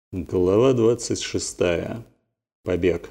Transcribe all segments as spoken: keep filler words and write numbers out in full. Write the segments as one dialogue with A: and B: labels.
A: Глава двадцать шестая. Побег.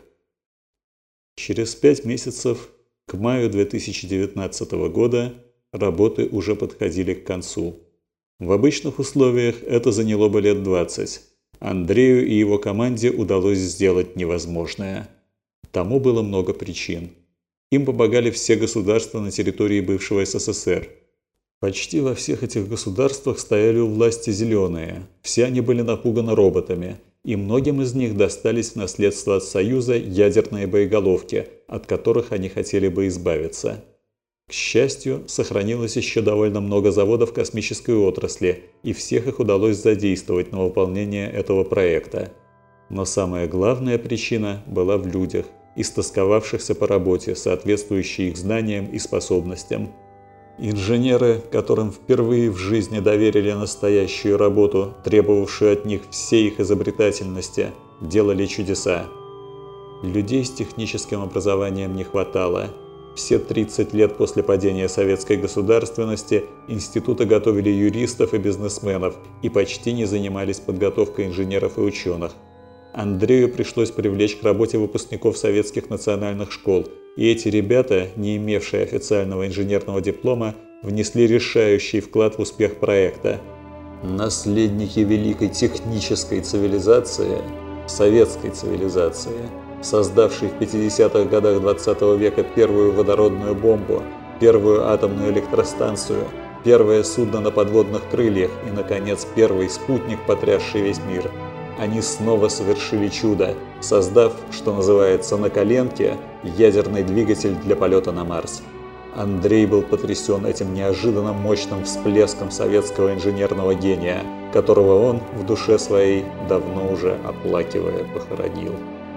A: Через пять месяцев, к маю две тысячи девятнадцатого года, работы уже подходили к концу. В обычных условиях это заняло бы лет двадцать. Андрею и его команде удалось сделать невозможное. Тому было много причин. Им помогали все государства на территории бывшего СССР. Почти во всех этих государствах стояли у власти зеленые, все они были напуганы роботами, и многим из них достались в наследство от Союза ядерные боеголовки, от которых они хотели бы избавиться. К счастью, сохранилось еще довольно много заводов космической отрасли, и всех их удалось задействовать на выполнение этого проекта. Но самая главная причина была в людях, истосковавшихся по работе, соответствующей их знаниям и способностям. Инженеры, которым впервые в жизни доверили настоящую работу, требовавшую от них всей их изобретательности, делали чудеса. Людей с техническим образованием не хватало. Все тридцать лет после падения советской государственности институты готовили юристов и бизнесменов и почти не занимались подготовкой инженеров и ученых. Андрею пришлось привлечь к работе выпускников советских национальных школ, и эти ребята, не имевшие официального инженерного диплома, внесли решающий вклад в успех проекта. Наследники великой технической цивилизации, советской цивилизации, создавшей в пятидесятых годах двадцатого века первую водородную бомбу, первую атомную электростанцию, первое судно на подводных крыльях и, наконец, первый спутник, потрясший весь мир. Они снова совершили чудо, создав, что называется, на коленке, ядерный двигатель для полета на Марс. Андрей был потрясен этим неожиданно мощным всплеском советского инженерного гения, которого он в душе своей, давно уже оплакивая, похоронил.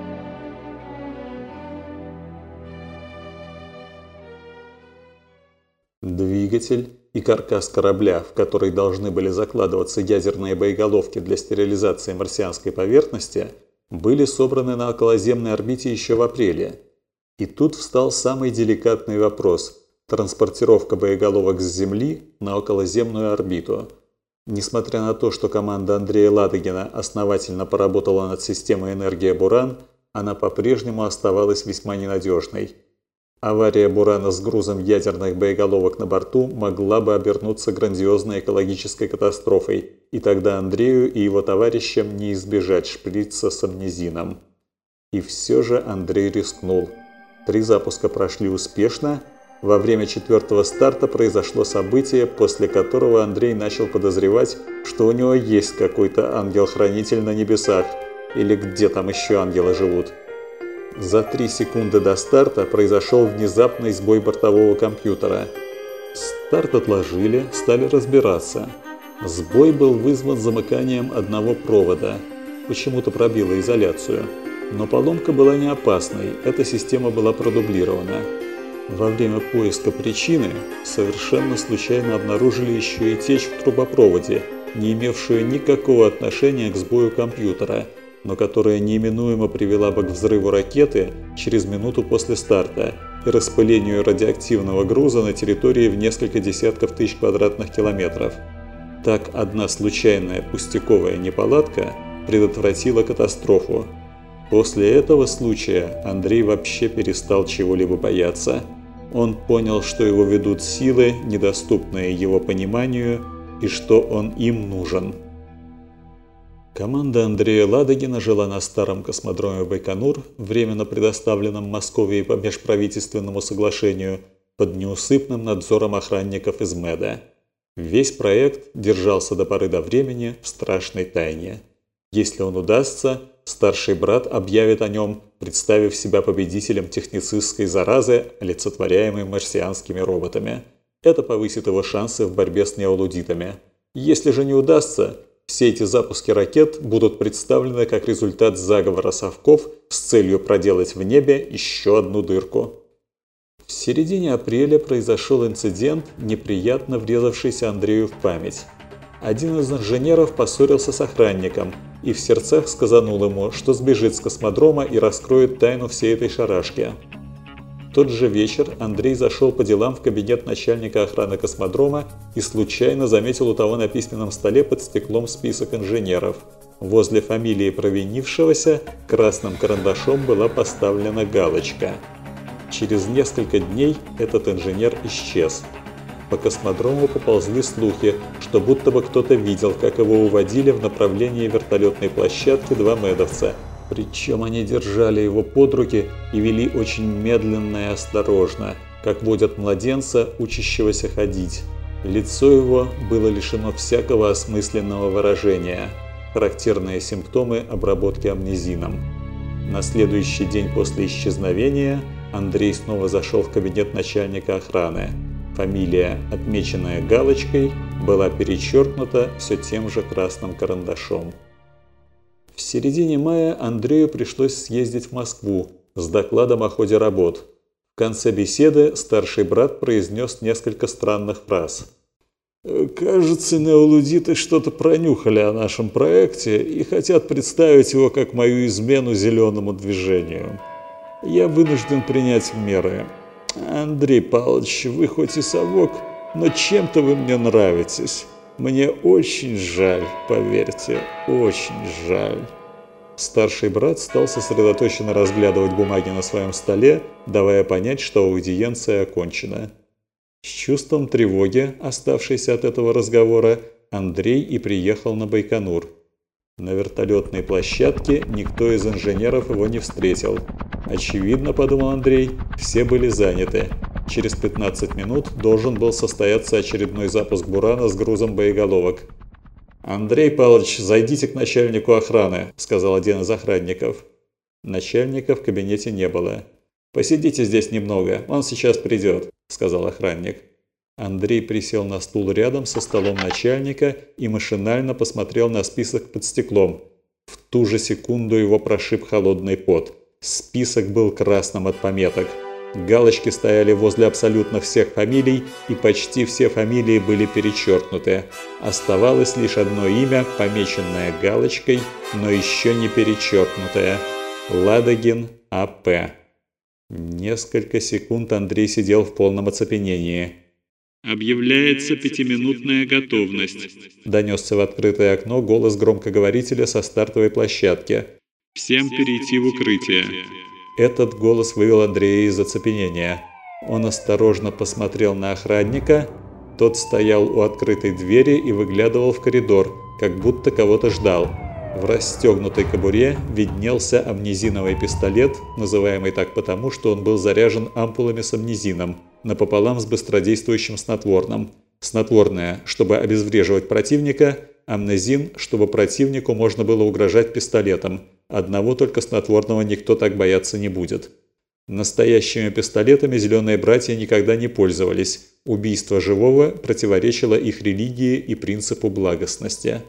A: Двигатель и каркас корабля, в который должны были закладываться ядерные боеголовки для стерилизации марсианской поверхности, были собраны на околоземной орбите еще в апреле. И тут встал самый деликатный вопрос – транспортировка боеголовок с Земли на околоземную орбиту. Несмотря на то, что команда Андрея Ладыгина основательно поработала над системой «Энергия Буран», она по-прежнему оставалась весьма ненадежной. Авария «Бурана» с грузом ядерных боеголовок на борту могла бы обернуться грандиозной экологической катастрофой, и тогда Андрею и его товарищам не избежать шприца с амнезином. И все же Андрей рискнул. Три запуска прошли успешно. Во время четвертого старта произошло событие, после которого Андрей начал подозревать, что у него есть какой-то ангел-хранитель на небесах, или где там еще ангелы живут. За три секунды до старта произошел внезапный сбой бортового компьютера. Старт отложили, стали разбираться. Сбой был вызван замыканием одного провода. Почему-то пробило изоляцию. Но поломка была не опасной, эта система была продублирована. Во время поиска причины совершенно случайно обнаружили еще и течь в трубопроводе, не имевшую никакого отношения к сбою компьютера, но которая неименуемо привела бы к взрыву ракеты через минуту после старта и распылению радиоактивного груза на территории в несколько десятков тысяч квадратных километров. Так одна случайная пустяковая неполадка предотвратила катастрофу. После этого случая Андрей вообще перестал чего-либо бояться. Он понял, что его ведут силы, недоступные его пониманию, и что он им нужен. Команда Андрея Ладыгина жила на старом космодроме Байконур, временно предоставленном Москве по межправительственному соглашению, под неусыпным надзором охранников из МЭДа. Весь проект держался до поры до времени в страшной тайне. Если он удастся, старший брат объявит о нем, представив себя победителем техницистской заразы, олицетворяемой марсианскими роботами. Это повысит его шансы в борьбе с неолудитами. Если же не удастся, все эти запуски ракет будут представлены как результат заговора совков с целью проделать в небе еще одну дырку. В середине апреля произошел инцидент, неприятно врезавшийся Андрею в память. Один из инженеров поссорился с охранником и в сердцах сказанул ему, что сбежит с космодрома и раскроет тайну всей этой шарашки. В тот же вечер Андрей зашел по делам в кабинет начальника охраны космодрома и случайно заметил у того на письменном столе под стеклом список инженеров. Возле фамилии провинившегося красным карандашом была поставлена галочка. Через несколько дней этот инженер исчез. По космодрому поползли слухи, что будто бы кто-то видел, как его уводили в направлении вертолетной площадки два медовца. Причем они держали его под руки и вели очень медленно и осторожно, как водят младенца, учащегося ходить. Лицо его было лишено всякого осмысленного выражения. Характерные симптомы обработки амнезином. На следующий день после исчезновения Андрей снова зашел в кабинет начальника охраны. Фамилия, отмеченная галочкой, была перечеркнута все тем же красным карандашом. В середине мая Андрею пришлось съездить в Москву с докладом о ходе работ. В конце беседы старший брат произнес несколько странных фраз. «Кажется, неолудиты что-то пронюхали о нашем проекте и хотят представить его как мою измену зеленому движению. Я вынужден принять меры. Андрей Павлович, вы хоть и совок, но чем-то вы мне нравитесь. Мне очень жаль, поверьте, очень жаль». Старший брат стал сосредоточенно разглядывать бумаги на своем столе, давая понять, что аудиенция окончена. С чувством тревоги, оставшейся от этого разговора, Андрей и приехал на Байконур. На вертолетной площадке никто из инженеров его не встретил. Очевидно, подумал Андрей, все были заняты. Через пятнадцать минут должен был состояться очередной запуск «Бурана» с грузом боеголовок. «Андрей Павлович, зайдите к начальнику охраны», – сказал один из охранников. Начальника в кабинете не было. «Посидите здесь немного, он сейчас придет», – сказал охранник. Андрей присел на стул рядом со столом начальника и машинально посмотрел на список под стеклом. В ту же секунду его прошиб холодный пот. Список был красным от пометок. Галочки стояли возле абсолютно всех фамилий, и почти все фамилии были перечеркнуты. Оставалось лишь одно имя, помеченное галочкой, но еще не перечеркнутое – Ладогин А П Несколько секунд Андрей сидел в полном оцепенении.
B: «Объявляется пятиминутная готовность», –
A: донесся в открытое окно голос громкоговорителя со стартовой площадки.
B: «Всем перейти в укрытие».
A: Этот голос вывел Андрея из оцепенения. Он осторожно посмотрел на охранника. Тот стоял у открытой двери и выглядывал в коридор, как будто кого-то ждал. В расстегнутой кобуре виднелся амнезиновый пистолет, называемый так потому, что он был заряжен ампулами с амнезином, напополам с быстродействующим снотворным. Снотворное, чтобы обезвреживать противника, амнезин, чтобы противнику можно было угрожать пистолетом. Одного только снотворного никто так бояться не будет. Настоящими пистолетами зеленые братья никогда не пользовались. Убийство живого противоречило их религии и принципу благостности.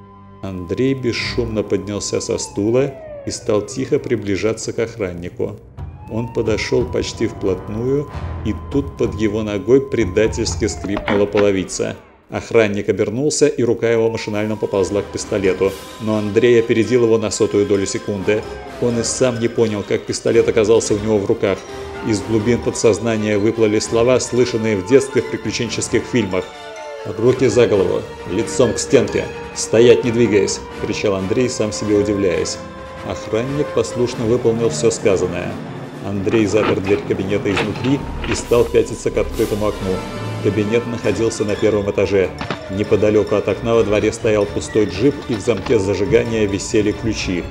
A: Андрей бесшумно поднялся со стула и стал тихо приближаться к охраннику. Он подошел почти вплотную, и тут под его ногой предательски скрипнула половица. Охранник обернулся, и рука его машинально поползла к пистолету, но Андрей опередил его на сотую долю секунды. Он и сам не понял, как пистолет оказался у него в руках. Из глубин подсознания выплыли слова, слышанные в детстве в приключенческих фильмах. «Руки за голову, лицом к стенке, стоять не двигаясь!» – кричал Андрей, сам себе удивляясь. Охранник послушно выполнил все сказанное. Андрей запер дверь кабинета изнутри и стал пятиться к открытому окну. Кабинет находился на первом этаже. Неподалеку от окна во дворе стоял пустой джип, и в замке зажигания висели ключи.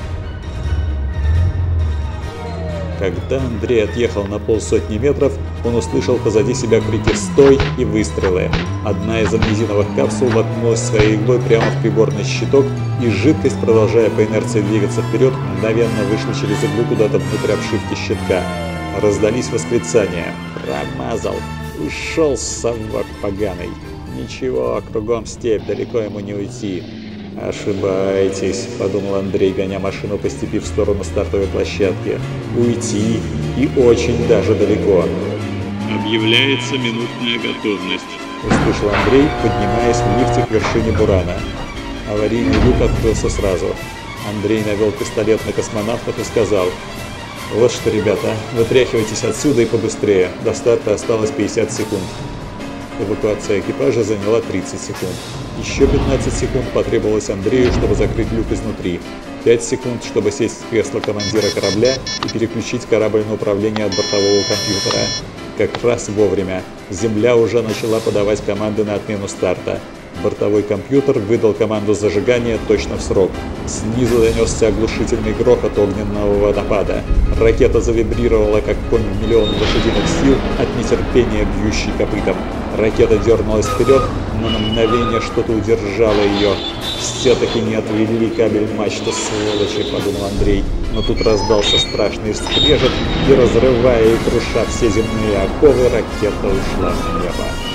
A: Когда Андрей отъехал на полсотни метров, он услышал позади себя крики «Стой!» и выстрелы. Одна из амнезиновых капсул воткнулась своей иглой прямо в приборный щиток, и жидкость, продолжая по инерции двигаться вперед, мгновенно вышла через иглу куда-то внутрь обшивки щитка. Раздались восклицания. «Промазал! Ушел, совок поганый! Ничего, кругом степь, далеко ему не уйти!» «Ошибаетесь», – подумал Андрей, гоня машину по степи в сторону стартовой площадки. «Уйти и очень даже далеко».
B: «Объявляется минутная готовность»,
A: – услышал Андрей, поднимаясь в лифте к вершине Бурана. Аварийный люк открылся сразу. Андрей навел пистолет на космонавтов и сказал: «Вот что, ребята, вытряхивайтесь отсюда и побыстрее. До старта осталось пятьдесят секунд». Эвакуация экипажа заняла тридцать секунд. Еще пятнадцать секунд потребовалось Андрею, чтобы закрыть люк изнутри. пять секунд, чтобы сесть в кресло командира корабля и переключить корабль на управление от бортового компьютера. Как раз вовремя. Земля уже начала подавать команды на отмену старта. Бортовой компьютер выдал команду зажигания точно в срок. Снизу донесся оглушительный грохот огненного водопада. Ракета завибрировала, как конь в миллион лошадиных сил от нетерпения, бьющий копытом. Ракета дернулась вперед, но на мгновение что-то удержало ее. «Все-таки не отвели кабель мачты, сволочи», — подумал Андрей. Но тут раздался страшный скрежет, и, разрывая и круша все земные оковы, ракета ушла в небо.